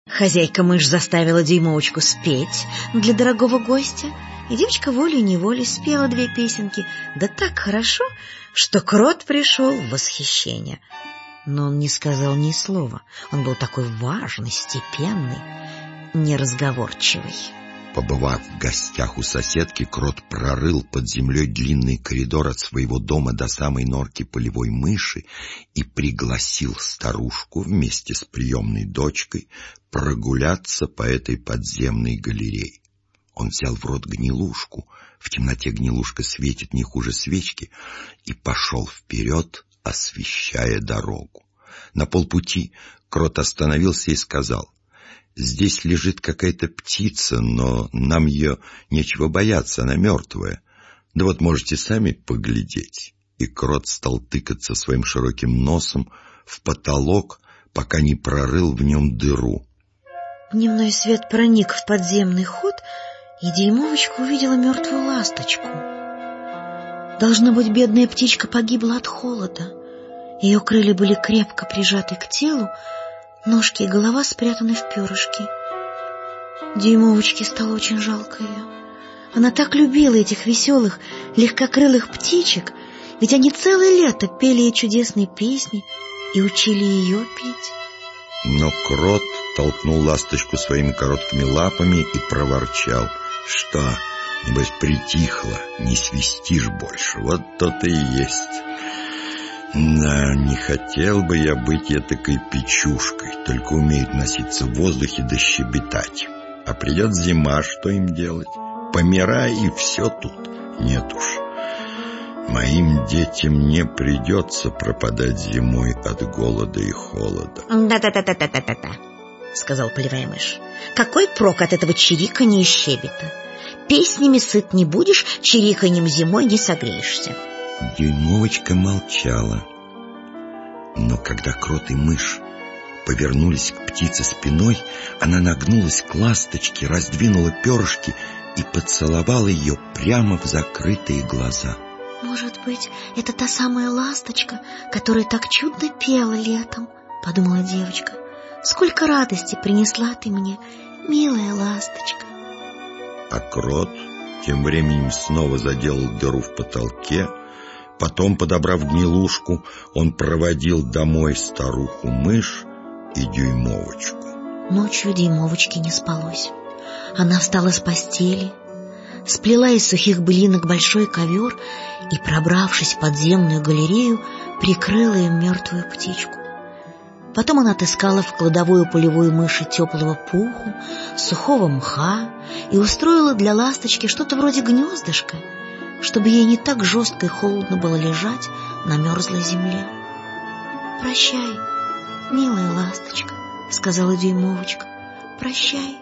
Хозяйка-мышь заставила Дюймовочку спеть для дорогого гостя, и девочка волей-неволей спела 2 песенки, да так хорошо, что крот пришел в восхищение. Но он не сказал ни слова, он был такой важный, степенный, неразговорчивый. Побывав в гостях у соседки, крот прорыл под землей длинный коридор от своего дома до самой норки полевой мыши и пригласил старушку вместе с приемной дочкой прогуляться по этой подземной галерее. Он взял в рот гнилушку, в темноте гнилушка светит не хуже свечки, и пошел вперед, освещая дорогу. На полпути крот остановился и сказал: «Здесь лежит какая-то птица, но нам ее нечего бояться, она мертвая. Да вот можете сами поглядеть». И крот стал тыкаться своим широким носом в потолок, пока не прорыл в нем дыру. Дневной свет проник в подземный ход, и Дюймовочка увидела мертвую ласточку. Должно быть, бедная птичка погибла от холода. Ее крылья были крепко прижаты к телу, ножки и голова спрятаны в перышки. Дюймовочке стало очень жалко ее. Она так любила этих веселых, легкокрылых птичек, ведь они целое лето пели ей чудесные песни и учили ее петь. Но крот толкнул ласточку своими короткими лапами и проворчал: «Что, небось, притихла, не свистишь больше, вот то-то и есть. Да, не хотел бы я быть этакой печушкой, только умеет носиться в воздухе да щебетать. А придет зима, что им делать? Помирай, и все тут. Нет уж, моим детям не придется пропадать зимой от голода и холода». «Да-да-да-да-да-да-да», — сказал полевая мышь. «Какой прок от этого чириканья и щебета? Песнями сыт не будешь, чириканьем зимой не согреешься». Дюймовочка молчала. Но когда крот и мышь повернулись к птице спиной, она нагнулась к ласточке, раздвинула перышки и поцеловала ее прямо в закрытые глаза. «Может быть, это та самая ласточка, которая так чудно пела летом», — подумала девочка. «Сколько радости принесла ты мне, милая ласточка». А крот тем временем снова заделал дыру в потолке. Потом, подобрав гнилушку, он проводил домой старуху-мышь и Дюймовочку. Ночью Дюймовочке не спалось. Она встала с постели, сплела из сухих былинок большой ковер и, пробравшись в подземную галерею, прикрыла им мертвую птичку. Потом она отыскала в кладовой у полевой мыши теплого пуху, сухого мха и устроила для ласточки что-то вроде гнездышка, чтобы ей не так жестко и холодно было лежать на мерзлой земле. «Прощай, милая ласточка», — сказала Дюймовочка. «Прощай.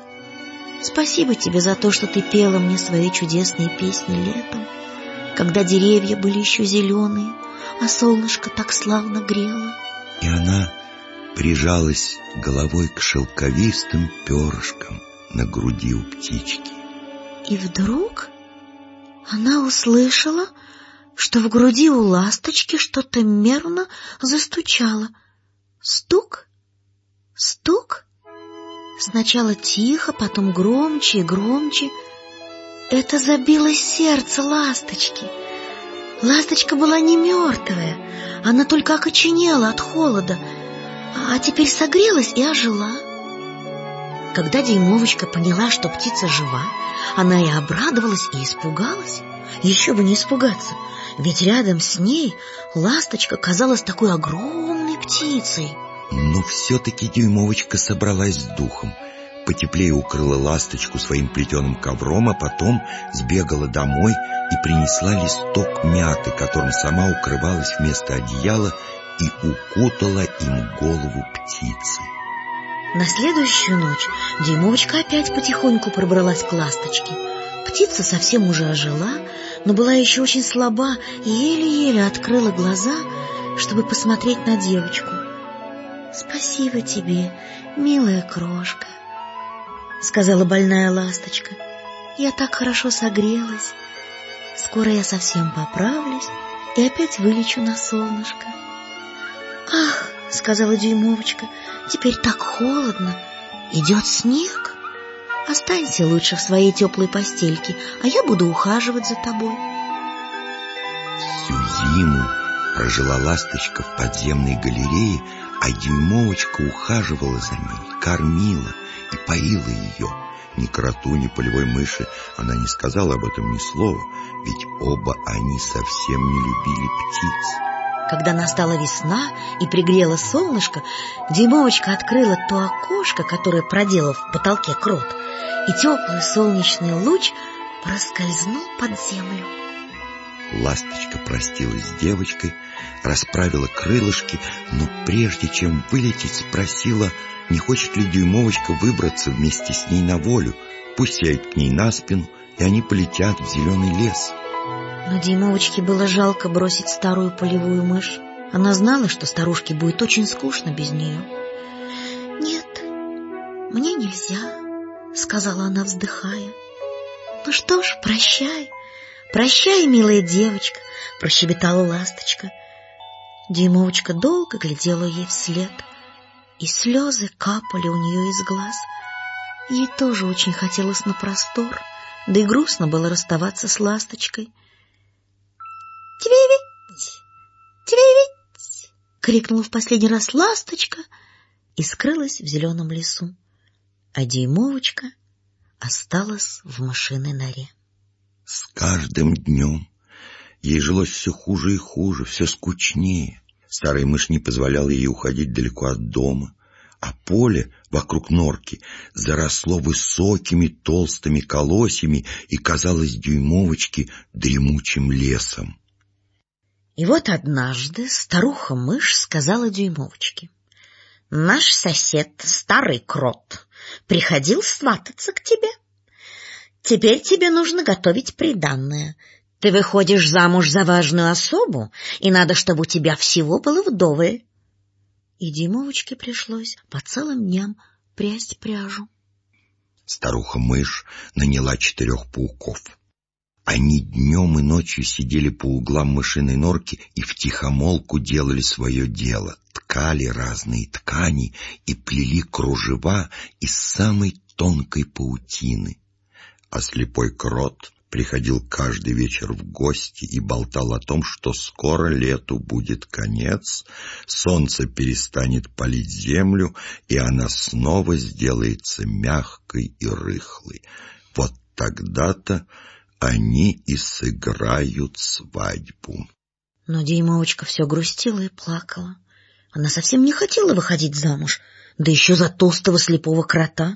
Спасибо тебе за то, что ты пела мне свои чудесные песни летом, когда деревья были еще зеленые, а солнышко так славно грело». И она прижалась головой к шелковистым перышкам на груди у птички. И вдруг она услышала, что в груди у ласточки что-то мерно застучало. Стук, стук. Сначала тихо, потом громче и громче. Это забилось сердце ласточки. Ласточка была не мертвая, она только окоченела от холода, а теперь согрелась и ожила. Когда Дюймовочка поняла, что птица жива, она и обрадовалась, и испугалась. Еще бы не испугаться, ведь рядом с ней ласточка казалась такой огромной птицей. Но все-таки Дюймовочка собралась с духом, потеплее укрыла ласточку своим плетеным ковром, а потом сбегала домой и принесла листок мяты, которым сама укрывалась вместо одеяла, и укутала им голову птицы. На следующую ночь Дюймовочка опять потихоньку пробралась к ласточке. Птица совсем уже ожила, но была еще очень слаба и еле-еле открыла глаза, чтобы посмотреть на девочку. «Спасибо тебе, милая крошка», — сказала больная ласточка. «Я так хорошо согрелась. Скоро я совсем поправлюсь и опять вылечу на солнышко». «Ах», — сказала Дюймовочка, — «теперь так холодно, идет снег. Останься лучше в своей теплой постельке, а я буду ухаживать за тобой. Всю зиму прожила ласточка в подземной галерее, а Дюймовочка ухаживала за ней, кормила и поила ее. Ни кроту, ни полевой мыши она не сказала об этом ни слова, ведь оба они совсем не любили птиц. Когда настала весна и пригрело солнышко, Дюймовочка открыла то окошко, которое проделал в потолке крот, и теплый солнечный луч проскользнул под землю. Ласточка простилась с девочкой, расправила крылышки, но прежде чем вылететь, спросила, не хочет ли Дюймовочка выбраться вместе с ней на волю. Пусть сядет к ней на спину, и они полетят в зеленый лес. Но Дюймовочке было жалко бросить старую полевую мышь. Она знала, что старушке будет очень скучно без нее. «Нет, мне нельзя», — сказала она, вздыхая. «Ну что ж, прощай, прощай, милая девочка», — прощебетала ласточка. Дюймовочка долго глядела ей вслед, и слезы капали у нее из глаз. Ей тоже очень хотелось на простор, да и грустно было расставаться с ласточкой. «Твивить! Твивить!» — крикнула в последний раз ласточка и скрылась в зеленом лесу, а Дюймовочка осталась в мышиной норе. С каждым днем ей жилось все хуже и хуже, все скучнее. Старая мышь не позволяла ей уходить далеко от дома, а поле вокруг норки заросло высокими толстыми колосьями и казалось Дюймовочке дремучим лесом. И вот однажды старуха-мышь сказала Дюймовочке: «Наш сосед, старый крот, приходил свататься к тебе. Теперь тебе нужно готовить приданное. Ты выходишь замуж за важную особу, и надо, чтобы у тебя всего было вдоволь». И Дюймовочке пришлось по целым дням прясть пряжу. Старуха-мышь наняла 4 пауков. Они днем и ночью сидели по углам мышиной норки и втихомолку делали свое дело, ткали разные ткани и плели кружева из самой тонкой паутины. А слепой крот приходил каждый вечер в гости и болтал о том, что скоро лету будет конец, солнце перестанет палить землю, и она снова сделается мягкой и рыхлой. Вот тогда-то они и сыграют свадьбу. Но Дюймовочка все грустила и плакала. Она совсем не хотела выходить замуж, да еще за толстого слепого крота.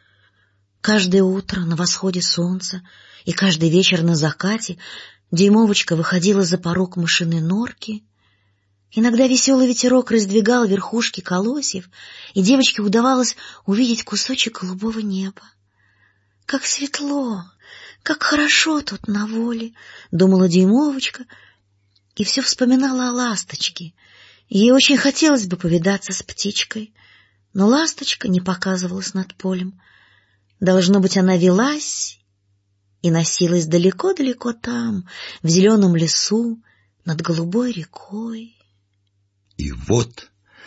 Каждое утро на восходе солнца и каждый вечер на закате Дюймовочка выходила за порог мышиной норки. Иногда веселый ветерок раздвигал верхушки колосьев, и девочке удавалось увидеть кусочек голубого неба. «Как светло! Как хорошо тут на воле!» — думала Дюймовочка, и все вспоминала о ласточке. Ей очень хотелось бы повидаться с птичкой, но ласточка не показывалась над полем. Должно быть, она велась и носилась далеко-далеко там, в зеленом лесу, над голубой рекой. И вот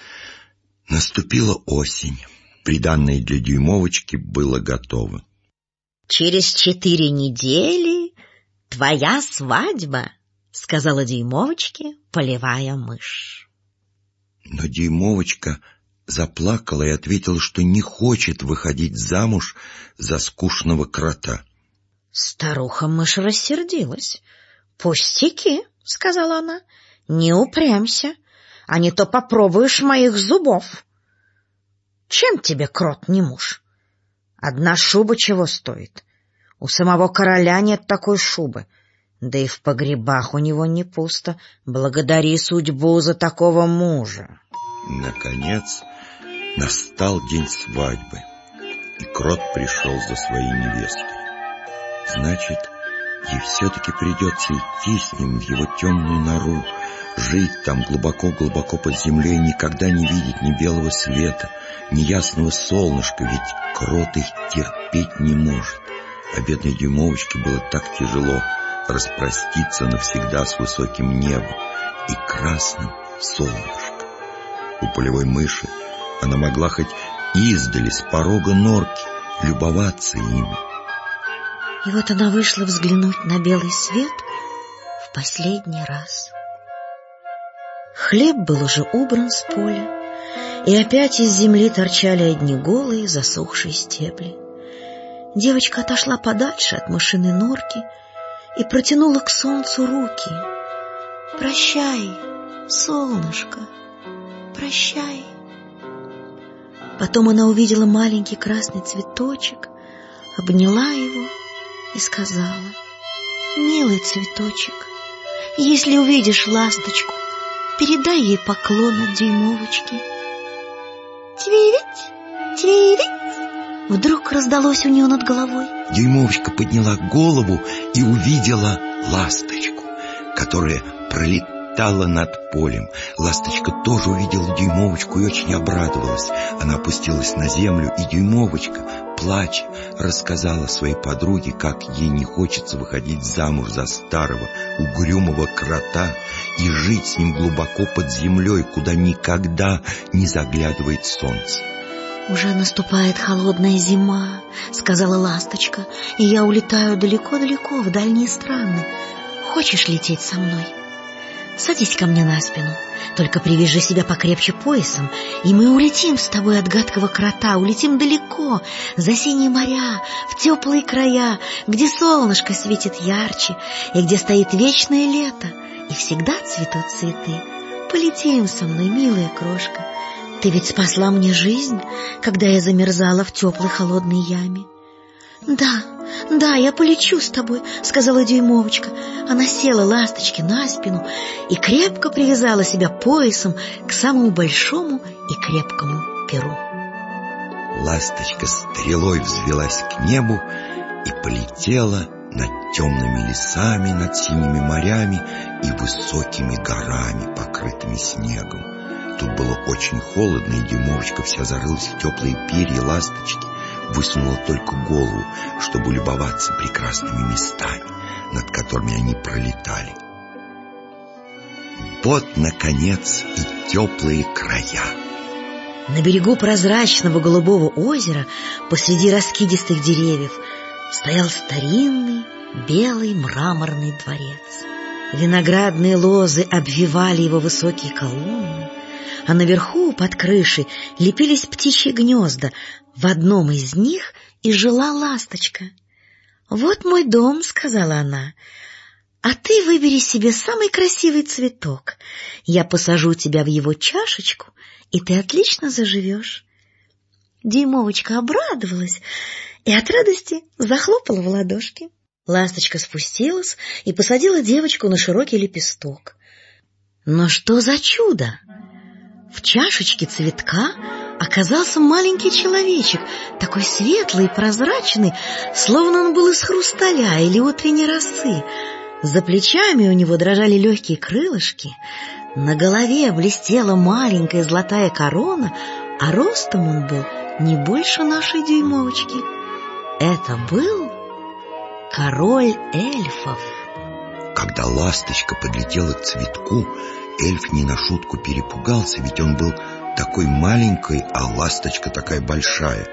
наступила осень. Приданное для Дюймовочки было готово. «Через 4 недели твоя свадьба», — сказала Дюймовочке полевая мышь. Но Дюймовочка заплакала и ответила, что не хочет выходить замуж за скучного крота. Старуха-мышь рассердилась. «Пустяки», — сказала она, — «не упрямься, а не то попробуешь моих зубов. Чем тебе крот не муж? Одна шуба чего стоит? У самого короля нет такой шубы, да и в погребах у него не пусто. Благодари судьбу за такого мужа». Наконец настал день свадьбы, и крот пришел за своей невестой. Значит, ей все-таки придется идти с ним в его темную нору, жить там глубоко-глубоко под землей, никогда не видеть ни белого света, ни ясного солнышка, ведь крот их терпеть не может. А бедной Дюймовочке было так тяжело распроститься навсегда с высоким небом и красным солнышком. У полевой мыши она могла хоть издали с порога норки любоваться ими. И вот она вышла взглянуть на белый свет в последний раз. Хлеб был уже убран с поля, и опять из земли торчали одни голые засохшие стебли. Девочка отошла подальше от мышиной норки и протянула к солнцу руки. «Прощай, солнышко, прощай». Потом она увидела маленький красный цветочек, обняла его и сказала: «Милый цветочек, если увидишь ласточку, передай ей поклон от дюймовочки». «Твирить, твирить!» Вдруг раздалось у нее над головой. Дюймовочка подняла голову и увидела ласточку, которая пролетала над полем. Ласточка тоже увидела Дюймовочку и очень обрадовалась. Она опустилась на землю, и Дюймовочка, плача, рассказала своей подруге, как ей не хочется выходить замуж за старого угрюмого крота и жить с ним глубоко под землей, куда никогда не заглядывает солнце. «Уже наступает холодная зима», — сказала ласточка, «и я улетаю далеко-далеко в дальние страны. Хочешь лететь со мной? Садись ко мне на спину, только привяжи себя покрепче поясом, и мы улетим с тобой от гадкого крота, улетим далеко, за синие моря, в теплые края, где солнышко светит ярче, и где стоит вечное лето, и всегда цветут цветы. Полетим со мной, милая крошка. Ты ведь спасла мне жизнь, когда я замерзала в теплой холодной яме». Да, я полечу с тобой», — сказала Дюймовочка. Она села ласточке на спину и крепко привязала себя поясом к самому большому и крепкому перу. Ласточка стрелой взвелась к небу и полетела над темными лесами, над синими морями и высокими горами, покрытыми снегом. Тут было очень холодно, и Дюймовочка вся зарылась в теплые перья ласточки, высунула только голову, чтобы любоваться прекрасными местами, над которыми они пролетали. Вот, наконец, и теплые края. На берегу прозрачного голубого озера, посреди раскидистых деревьев, стоял старинный белый мраморный дворец. Виноградные лозы обвивали его высокие колонны, а наверху, под крышей, лепились птичьи гнезда. В одном из них и жила ласточка. «Вот мой дом», — сказала она, — «а ты выбери себе самый красивый цветок. Я посажу тебя в его чашечку, и ты отлично заживешь». Дюймовочка обрадовалась и от радости захлопала в ладошки. Ласточка спустилась и посадила девочку на широкий лепесток. Но что за чудо! В чашечке цветка оказался маленький человечек, такой светлый и прозрачный, словно он был из хрусталя или утренней росы. За плечами у него дрожали легкие крылышки, на голове блестела маленькая золотая корона, а ростом он был не больше нашей Дюймовочки. Это был король эльфов. Когда ласточка подлетела к цветку, эльф не на шутку перепугался, ведь он был такой маленький, а ласточка такая большая.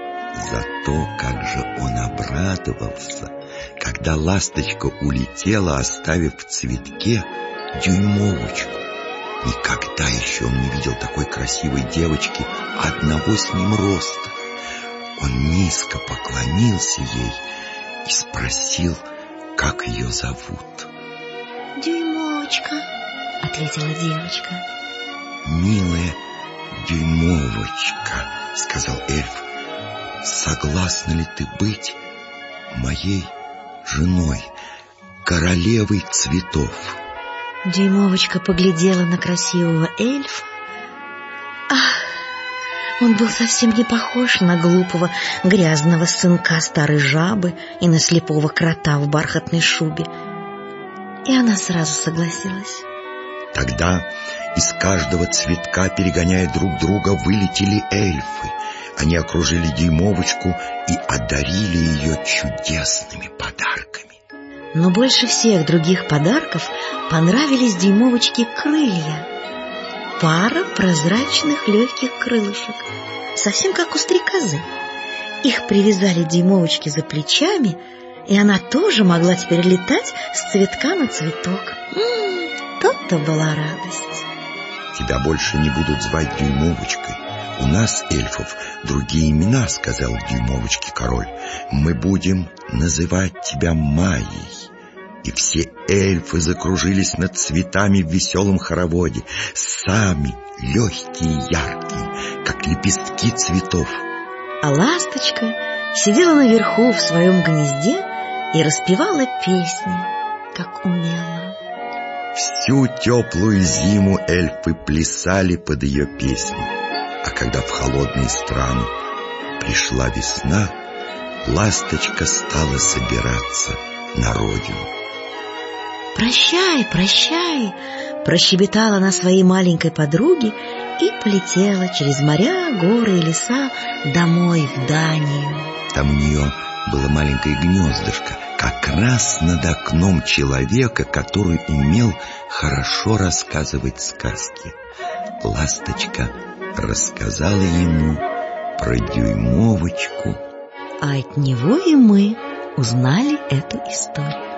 Зато как же он обрадовался, когда ласточка улетела, оставив в цветке Дюймовочку. Никогда еще он не видел такой красивой девочки одного с ним роста. Он низко поклонился ей и спросил, как ее зовут. «Дюймовочка», — ответила девочка. «Милая Дюймовочка», — сказал эльф, — «согласна ли ты быть моей женой, королевой цветов?» Дюймовочка поглядела на красивого эльфа. Ах, он был совсем не похож на глупого грязного сынка старой жабы и на слепого крота в бархатной шубе. И она сразу согласилась. Тогда из каждого цветка, перегоняя друг друга, вылетели эльфы. Они окружили Дюймовочку и одарили ее чудесными подарками. Но больше всех других подарков понравились Дюймовочке крылья. Пара прозрачных легких крылышек. совсем как у стрекозы. Их привязали дюймовочки за плечами, и она тоже могла теперь летать с цветка на цветок. То-то была радость. Тебя больше не будут звать Дюймовочкой. У нас, эльфов, другие имена, сказал Дюймовочке король. Мы будем называть тебя Майей. И все эльфы закружились над цветами в веселом хороводе, сами легкие и яркие, как лепестки цветов. А ласточка сидела наверху в своем гнезде и распевала песни, как умела. Всю теплую зиму эльфы плясали под ее песни. А когда в холодные страны пришла весна, ласточка стала собираться на родину. «Прощай, прощай!» — прощебетала она своей маленькой подруге и полетела через моря, горы и леса домой в Данию. Там у нее было маленькое гнездышко, как раз над окном человека, который умел хорошо рассказывать сказки. Ласточка рассказала ему про Дюймовочку, А от него и мы узнали эту историю.